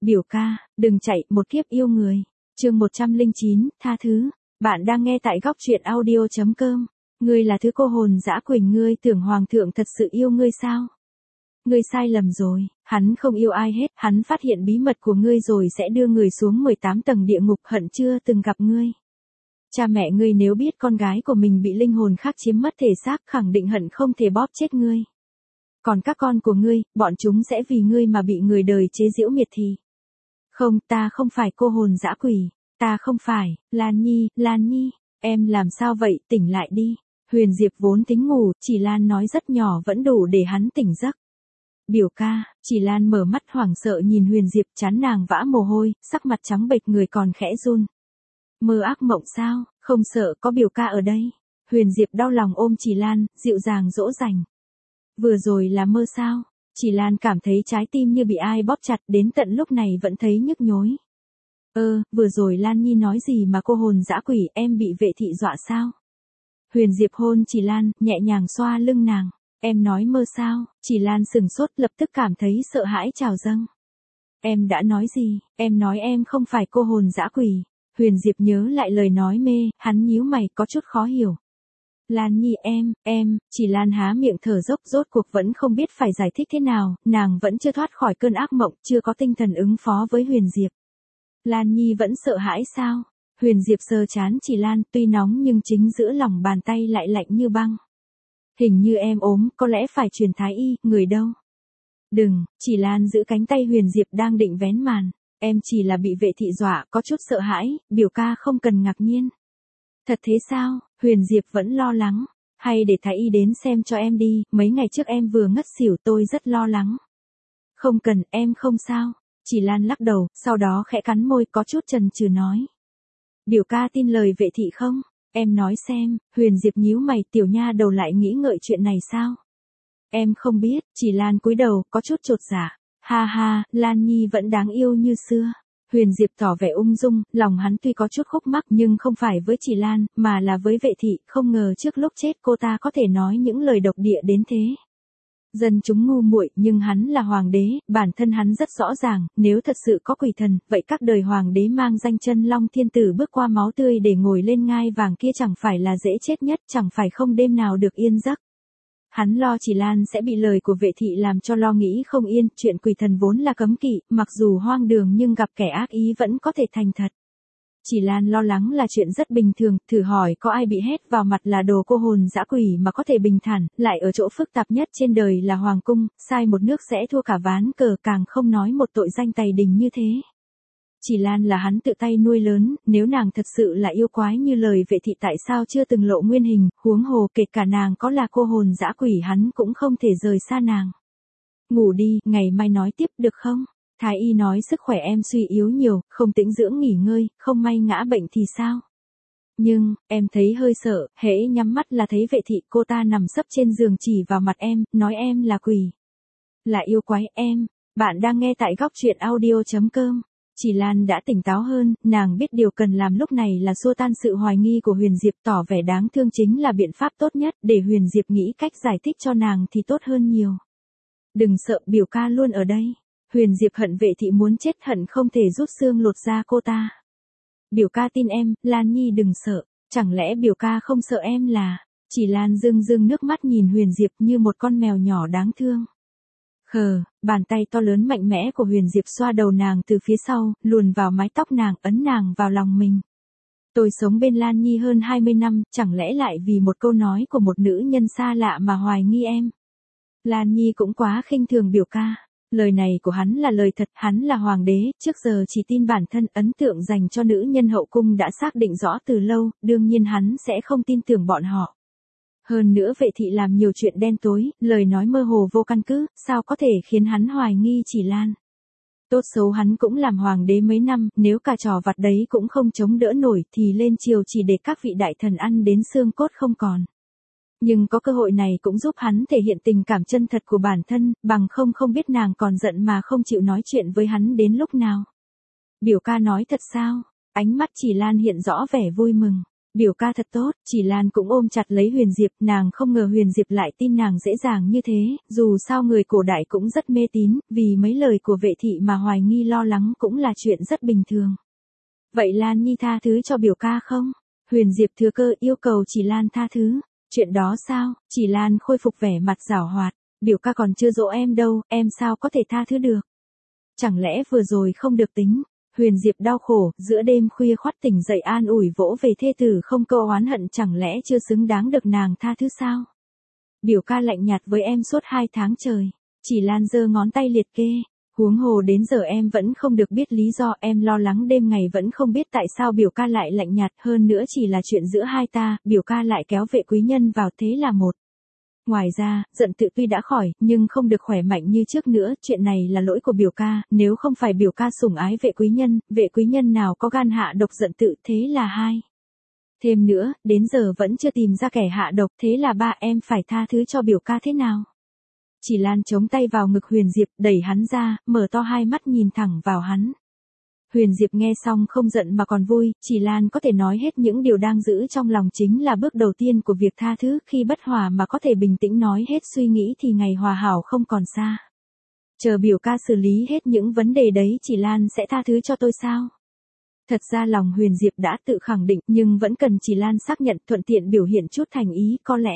Biểu ca, đừng chạy, một kiếp yêu người. Chương 109, tha thứ. Bạn đang nghe tại góc truyện audio.com. Ngươi là thứ cô hồn dã quỳnh, ngươi tưởng hoàng thượng thật sự yêu ngươi sao? Ngươi sai lầm rồi, hắn không yêu ai hết, hắn phát hiện bí mật của ngươi rồi sẽ đưa người xuống 18 tầng địa ngục, hận chưa từng gặp ngươi. Cha mẹ ngươi nếu biết con gái của mình bị linh hồn khác chiếm mất thể xác, khẳng định hận không thể bóp chết ngươi. Còn các con của ngươi, bọn chúng sẽ vì ngươi mà bị người đời chế giễu miệt thị. Không, ta không phải cô hồn dã quỷ, ta không phải. Lan Nhi, em làm sao vậy, tỉnh lại đi. Huyền Diệp vốn tính ngủ, chỉ Lan nói rất nhỏ vẫn đủ để hắn tỉnh giấc. Biểu ca, chỉ Lan mở mắt hoảng sợ nhìn Huyền Diệp, trán nàng vã mồ hôi, sắc mặt trắng bệch, người còn khẽ run. Mơ ác mộng sao, không sợ, có biểu ca ở đây. Huyền Diệp đau lòng ôm chỉ Lan, dịu dàng dỗ dành. Vừa rồi là mơ sao? Chỉ Lan cảm thấy trái tim như bị ai bóp chặt, đến tận lúc này vẫn thấy nhức nhối. Vừa rồi Lan Nhi nói gì mà cô hồn dã quỷ, em bị vệ thị dọa sao? Huyền Diệp hôn chỉ Lan, nhẹ nhàng xoa lưng nàng. Em nói mơ sao? Chỉ Lan sừng sốt, lập tức cảm thấy sợ hãi trào dâng. Em đã nói gì? Em nói em không phải cô hồn dã quỷ. Huyền Diệp nhớ lại lời nói mê, hắn nhíu mày có chút khó hiểu. Lan Nhi chỉ Lan há miệng thở dốc, rốt cuộc vẫn không biết phải giải thích thế nào, nàng vẫn chưa thoát khỏi cơn ác mộng, chưa có tinh thần ứng phó với Huyền Diệp. Lan Nhi vẫn sợ hãi sao? Huyền Diệp sờ trán chỉ Lan, tuy nóng nhưng chính giữa lòng bàn tay lại lạnh như băng. Hình như em ốm, có lẽ phải truyền thái y, người đâu? Đừng, chỉ Lan giữ cánh tay Huyền Diệp đang định vén màn. Em chỉ là bị vệ thị dọa, có chút sợ hãi, biểu ca không cần ngạc nhiên. Thật thế sao? Huyền Diệp vẫn lo lắng. Hay để thái y đến xem cho em đi, mấy ngày trước em vừa ngất xỉu, tôi rất lo lắng. Không cần, em không sao. Chỉ Lan lắc đầu, sau đó khẽ cắn môi, có chút chần chừ nói. Biểu ca tin lời vệ thị không? Em nói xem. Huyền Diệp nhíu mày, tiểu nha đầu lại nghĩ ngợi chuyện này sao? Em không biết. Chỉ Lan cúi đầu, có chút chột dạ. Ha ha, Lan Nhi vẫn đáng yêu như xưa. Huyền Diệp tỏ vẻ ung dung, lòng hắn tuy có chút khúc mắc nhưng không phải với chỉ Lan, mà là với vệ thị, không ngờ trước lúc chết cô ta có thể nói những lời độc địa đến thế. Dân chúng ngu muội, nhưng hắn là hoàng đế, bản thân hắn rất rõ ràng, nếu thật sự có quỷ thần, vậy các đời hoàng đế mang danh Chân Long Thiên Tử bước qua máu tươi để ngồi lên ngai vàng kia chẳng phải là dễ chết nhất, chẳng phải không đêm nào được yên giấc. Hắn lo chỉ Lan sẽ bị lời của vệ thị làm cho lo nghĩ không yên, chuyện quỷ thần vốn là cấm kỵ, mặc dù hoang đường nhưng gặp kẻ ác ý vẫn có thể thành thật. Chỉ Lan lo lắng là chuyện rất bình thường, thử hỏi có ai bị hét vào mặt là đồ cô hồn dã quỷ mà có thể bình thản, lại ở chỗ phức tạp nhất trên đời là hoàng cung, sai một nước sẽ thua cả ván cờ, càng không nói một tội danh tày đình như thế. Chỉ Lan là hắn tự tay nuôi lớn, nếu nàng thật sự là yêu quái như lời vệ thị tại sao chưa từng lộ nguyên hình, huống hồ kể cả nàng có là cô hồn dã quỷ hắn cũng không thể rời xa nàng. Ngủ đi, ngày mai nói tiếp được không? Thái y nói sức khỏe em suy yếu nhiều, không tĩnh dưỡng nghỉ ngơi, không may ngã bệnh thì sao? Nhưng, em thấy hơi sợ, hễ nhắm mắt là thấy vệ thị, cô ta nằm sấp trên giường chỉ vào mặt em, nói em là quỷ. Là yêu quái em. Bạn đang nghe tại góc truyện audio.com. Chỉ Lan đã tỉnh táo hơn, nàng biết điều cần làm lúc này là xua tan sự hoài nghi của Huyền Diệp, tỏ vẻ đáng thương chính là biện pháp tốt nhất, để Huyền Diệp nghĩ cách giải thích cho nàng thì tốt hơn nhiều. Đừng sợ, biểu ca luôn ở đây. Huyền Diệp hận vệ thị muốn chết, hận không thể rút xương lột da cô ta. Biểu ca tin em, Lan Nhi đừng sợ, chẳng lẽ biểu ca không sợ em là? Chỉ Lan rưng nước mắt nhìn Huyền Diệp như một con mèo nhỏ đáng thương. Bàn tay to lớn mạnh mẽ của Huyền Diệp xoa đầu nàng từ phía sau, luồn vào mái tóc nàng, ấn nàng vào lòng mình. Tôi sống bên Lan Nhi hơn 20 năm, chẳng lẽ lại vì một câu nói của một nữ nhân xa lạ mà hoài nghi em? Lan Nhi cũng quá khinh thường biểu ca. Lời này của hắn là lời thật, hắn là hoàng đế, trước giờ chỉ tin bản thân, ấn tượng dành cho nữ nhân hậu cung đã xác định rõ từ lâu, đương nhiên hắn sẽ không tin tưởng bọn họ. Hơn nữa vệ thị làm nhiều chuyện đen tối, lời nói mơ hồ vô căn cứ, sao có thể khiến hắn hoài nghi chỉ Lan. Tốt xấu hắn cũng làm hoàng đế mấy năm, nếu cả trò vặt đấy cũng không chống đỡ nổi thì lên triều chỉ để các vị đại thần ăn đến xương cốt không còn. Nhưng có cơ hội này cũng giúp hắn thể hiện tình cảm chân thật của bản thân, bằng không biết nàng còn giận mà không chịu nói chuyện với hắn đến lúc nào. Biểu ca nói thật sao? Ánh mắt chỉ Lan hiện rõ vẻ vui mừng. Biểu ca thật tốt, chỉ Lan cũng ôm chặt lấy Huyền Diệp, nàng không ngờ Huyền Diệp lại tin nàng dễ dàng như thế, dù sao người cổ đại cũng rất mê tín, vì mấy lời của vệ thị mà hoài nghi lo lắng cũng là chuyện rất bình thường. Vậy Lan Nhi tha thứ cho biểu ca không? Huyền Diệp thừa cơ yêu cầu chỉ Lan tha thứ. Chuyện đó sao? Chỉ Lan khôi phục vẻ mặt giảo hoạt, biểu ca còn chưa dỗ em đâu, em sao có thể tha thứ được? Chẳng lẽ vừa rồi không được tính? Huyền Diệp đau khổ, giữa đêm khuya khoắt tỉnh dậy an ủi vỗ về thê tử không câu oán hận, chẳng lẽ chưa xứng đáng được nàng tha thứ sao? Biểu ca lạnh nhạt với em suốt 2 tháng trời. Chỉ Lan giơ ngón tay liệt kê. Huống hồ đến giờ em vẫn không được biết lý do, em lo lắng đêm ngày vẫn không biết tại sao biểu ca lại lạnh nhạt, hơn nữa chỉ là chuyện giữa hai ta, biểu ca lại kéo vệ quý nhân vào, thế là một. Ngoài ra, giận tự tuy đã khỏi, nhưng không được khỏe mạnh như trước nữa, chuyện này là lỗi của biểu ca, nếu không phải biểu ca sủng ái vệ quý nhân nào có gan hạ độc giận tự, thế là hai. Thêm nữa, đến giờ vẫn chưa tìm ra kẻ hạ độc, thế là ba, em phải tha thứ cho biểu ca thế nào? Chỉ Lan chống tay vào ngực Huyền Diệp, đẩy hắn ra, mở to hai mắt nhìn thẳng vào hắn. Huyền Diệp nghe xong không giận mà còn vui, Chỉ Lan có thể nói hết những điều đang giữ trong lòng chính là bước đầu tiên của việc tha thứ, khi bất hòa mà có thể bình tĩnh nói hết suy nghĩ thì ngày hòa hảo không còn xa. Chờ biểu ca xử lý hết những vấn đề đấy Chỉ Lan sẽ tha thứ cho tôi sao? Thật ra lòng Huyền Diệp đã tự khẳng định nhưng vẫn cần Chỉ Lan xác nhận, thuận tiện biểu hiện chút thành ý có lẽ.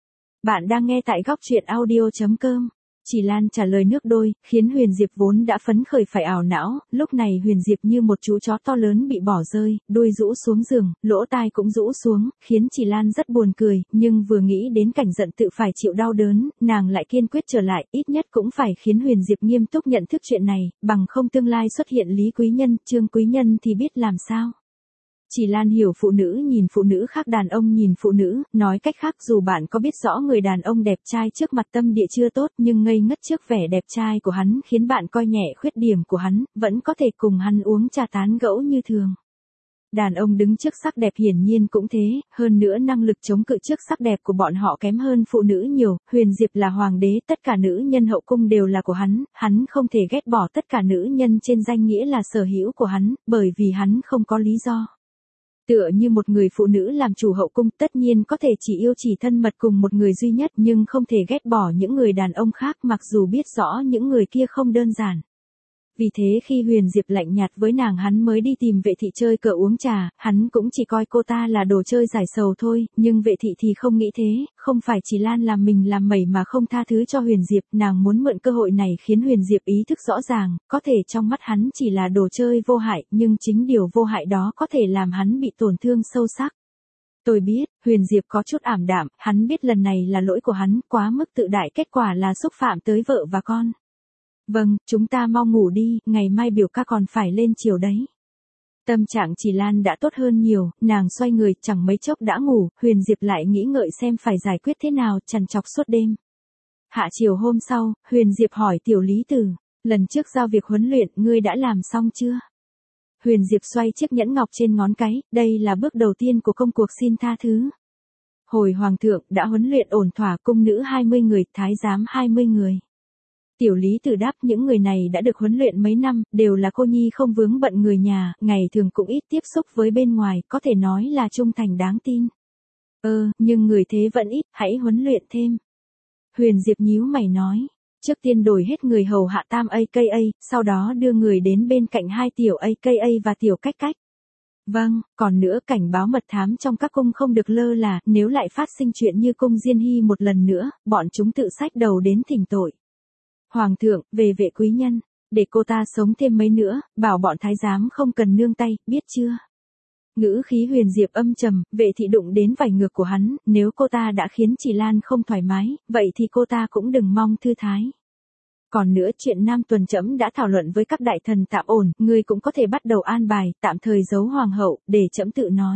Bạn đang nghe tại góc truyện audio.com. Chỉ Lan trả lời nước đôi, khiến Huyền Diệp vốn đã phấn khởi phải ảo não, lúc này Huyền Diệp như một chú chó to lớn bị bỏ rơi, đuôi rũ xuống giường, lỗ tai cũng rũ xuống, khiến Chỉ Lan rất buồn cười, nhưng vừa nghĩ đến cảnh giận tự phải chịu đau đớn, nàng lại kiên quyết trở lại, ít nhất cũng phải khiến Huyền Diệp nghiêm túc nhận thức chuyện này, bằng không tương lai xuất hiện Lý Quý Nhân, Trương Quý Nhân thì biết làm sao. Chỉ Lan hiểu phụ nữ nhìn phụ nữ khác đàn ông nhìn phụ nữ, nói cách khác dù bạn có biết rõ người đàn ông đẹp trai trước mặt tâm địa chưa tốt nhưng ngây ngất trước vẻ đẹp trai của hắn khiến bạn coi nhẹ khuyết điểm của hắn, vẫn có thể cùng hắn uống trà tán gẫu như thường. Đàn ông đứng trước sắc đẹp hiển nhiên cũng thế, hơn nữa năng lực chống cự trước sắc đẹp của bọn họ kém hơn phụ nữ nhiều, Huyền Diệp là hoàng đế, tất cả nữ nhân hậu cung đều là của hắn không thể ghét bỏ tất cả nữ nhân trên danh nghĩa là sở hữu của hắn, bởi vì hắn không có lý do. Tựa như một người phụ nữ làm chủ hậu cung tất nhiên có thể chỉ yêu chỉ thân mật cùng một người duy nhất nhưng không thể ghét bỏ những người đàn ông khác mặc dù biết rõ những người kia không đơn giản. Vì thế khi Huyền Diệp lạnh nhạt với nàng hắn mới đi tìm vệ thị chơi cờ uống trà, hắn cũng chỉ coi cô ta là đồ chơi giải sầu thôi, nhưng vệ thị thì không nghĩ thế, không phải Chỉ Lan làm mình làm mẩy mà không tha thứ cho Huyền Diệp, nàng muốn mượn cơ hội này khiến Huyền Diệp ý thức rõ ràng, có thể trong mắt hắn chỉ là đồ chơi vô hại, nhưng chính điều vô hại đó có thể làm hắn bị tổn thương sâu sắc. Tôi biết, Huyền Diệp có chút ảm đạm, hắn biết lần này là lỗi của hắn, quá mức tự đại kết quả là xúc phạm tới vợ và con. Vâng, chúng ta mau ngủ đi, ngày mai biểu ca còn phải lên chiều đấy. Tâm trạng Chỉ Lan đã tốt hơn nhiều, nàng xoay người chẳng mấy chốc đã ngủ, Huyền Diệp lại nghĩ ngợi xem phải giải quyết thế nào, trằn trọc suốt đêm. Hạ chiều hôm sau, Huyền Diệp hỏi Tiểu Lý Tử, lần trước giao việc huấn luyện ngươi đã làm xong chưa? Huyền Diệp xoay chiếc nhẫn ngọc trên ngón cái, đây là bước đầu tiên của công cuộc xin tha thứ. Hồi hoàng thượng đã huấn luyện ổn thỏa, cung nữ 20 người, thái giám 20 người. Tiểu Lý Tử đáp những người này đã được huấn luyện mấy năm, đều là cô nhi không vướng bận người nhà, ngày thường cũng ít tiếp xúc với bên ngoài, có thể nói là trung thành đáng tin. Nhưng người thế vẫn ít, hãy huấn luyện thêm. Huyền Diệp nhíu mày nói, trước tiên đổi hết người hầu hạ tam AKA, sau đó đưa người đến bên cạnh hai tiểu AKA và tiểu cách cách. Vâng, còn nữa cảnh báo mật thám trong các cung không được lơ là, nếu lại phát sinh chuyện như cung Diên Hy một lần nữa, bọn chúng tự xách đầu đến thỉnh tội. Hoàng thượng, về vệ quý nhân, để cô ta sống thêm mấy nữa, bảo bọn thái giám không cần nương tay, biết chưa? Ngữ khí Huyền Diệp âm trầm, vệ thị đụng đến vảy ngược của hắn, nếu cô ta đã khiến Chỉ Lan không thoải mái, vậy thì cô ta cũng đừng mong thư thái. Còn nữa chuyện Nam Tuần trẫm đã thảo luận với các đại thần tạm ổn, ngươi cũng có thể bắt đầu an bài, tạm thời giấu hoàng hậu, để trẫm tự nói.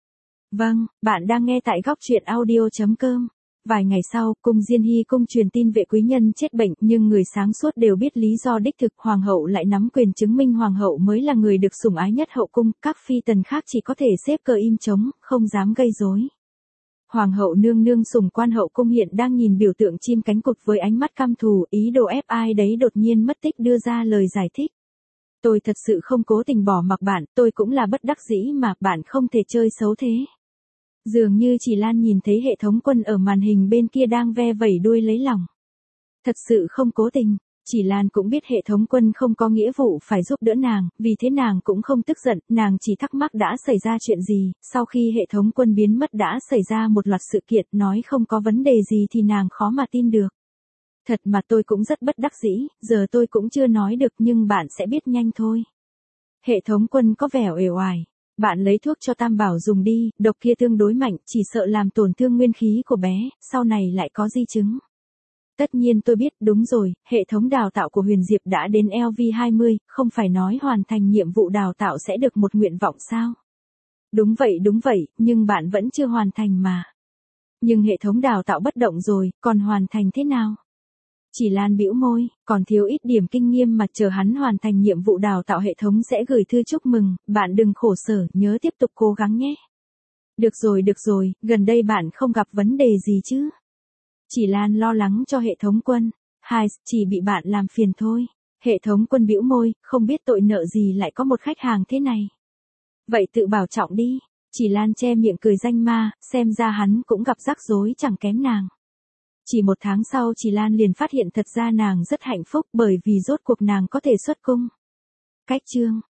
Vâng, bạn đang nghe tại góc truyện audio.com. Vài ngày sau, cung Diên Hy cung truyền tin vệ quý nhân chết bệnh, nhưng người sáng suốt đều biết lý do đích thực, hoàng hậu lại nắm quyền chứng minh hoàng hậu mới là người được sủng ái nhất hậu cung, các phi tần khác chỉ có thể xếp cờ im trống, không dám gây rối. Hoàng hậu nương nương sủng quan hậu cung hiện đang nhìn biểu tượng chim cánh cụt với ánh mắt căm thù, ý đồ ép ai đấy đột nhiên mất tích đưa ra lời giải thích. Tôi thật sự không cố tình bỏ mặc bạn, tôi cũng là bất đắc dĩ mà, bạn không thể chơi xấu thế. Dường như chỉ Lan nhìn thấy hệ thống quân ở màn hình bên kia đang ve vẩy đuôi lấy lòng. Thật sự không cố tình, chỉ Lan cũng biết hệ thống quân không có nghĩa vụ phải giúp đỡ nàng, vì thế nàng cũng không tức giận, nàng chỉ thắc mắc đã xảy ra chuyện gì, sau khi hệ thống quân biến mất đã xảy ra một loạt sự kiện, nói không có vấn đề gì thì nàng khó mà tin được. Thật mà tôi cũng rất bất đắc dĩ, giờ tôi cũng chưa nói được nhưng bạn sẽ biết nhanh thôi. Hệ thống quân có vẻ uể oải. Bạn lấy thuốc cho Tam Bảo dùng đi, độc kia tương đối mạnh, chỉ sợ làm tổn thương nguyên khí của bé, sau này lại có di chứng. Tất nhiên tôi biết, đúng rồi, hệ thống đào tạo của Huyền Diệp đã đến LV20, không phải nói hoàn thành nhiệm vụ đào tạo sẽ được một nguyện vọng sao? Đúng vậy, nhưng bạn vẫn chưa hoàn thành mà. Nhưng hệ thống đào tạo bất động rồi, còn hoàn thành thế nào? Chỉ Lan bĩu môi, còn thiếu ít điểm kinh nghiệm mà chờ hắn hoàn thành nhiệm vụ đào tạo hệ thống sẽ gửi thư chúc mừng, bạn đừng khổ sở, nhớ tiếp tục cố gắng nhé. Được rồi, gần đây bạn không gặp vấn đề gì chứ? Chỉ Lan lo lắng cho hệ thống quân, chỉ bị bạn làm phiền thôi. Hệ thống quân bĩu môi, không biết tội nợ gì lại có một khách hàng thế này. Vậy tự bảo trọng đi, Chỉ Lan che miệng cười danh ma, xem ra hắn cũng gặp rắc rối chẳng kém nàng. Chỉ 1 tháng sau Chỉ Lan liền phát hiện thật ra nàng rất hạnh phúc bởi vì rốt cuộc nàng có thể xuất cung. Cách chương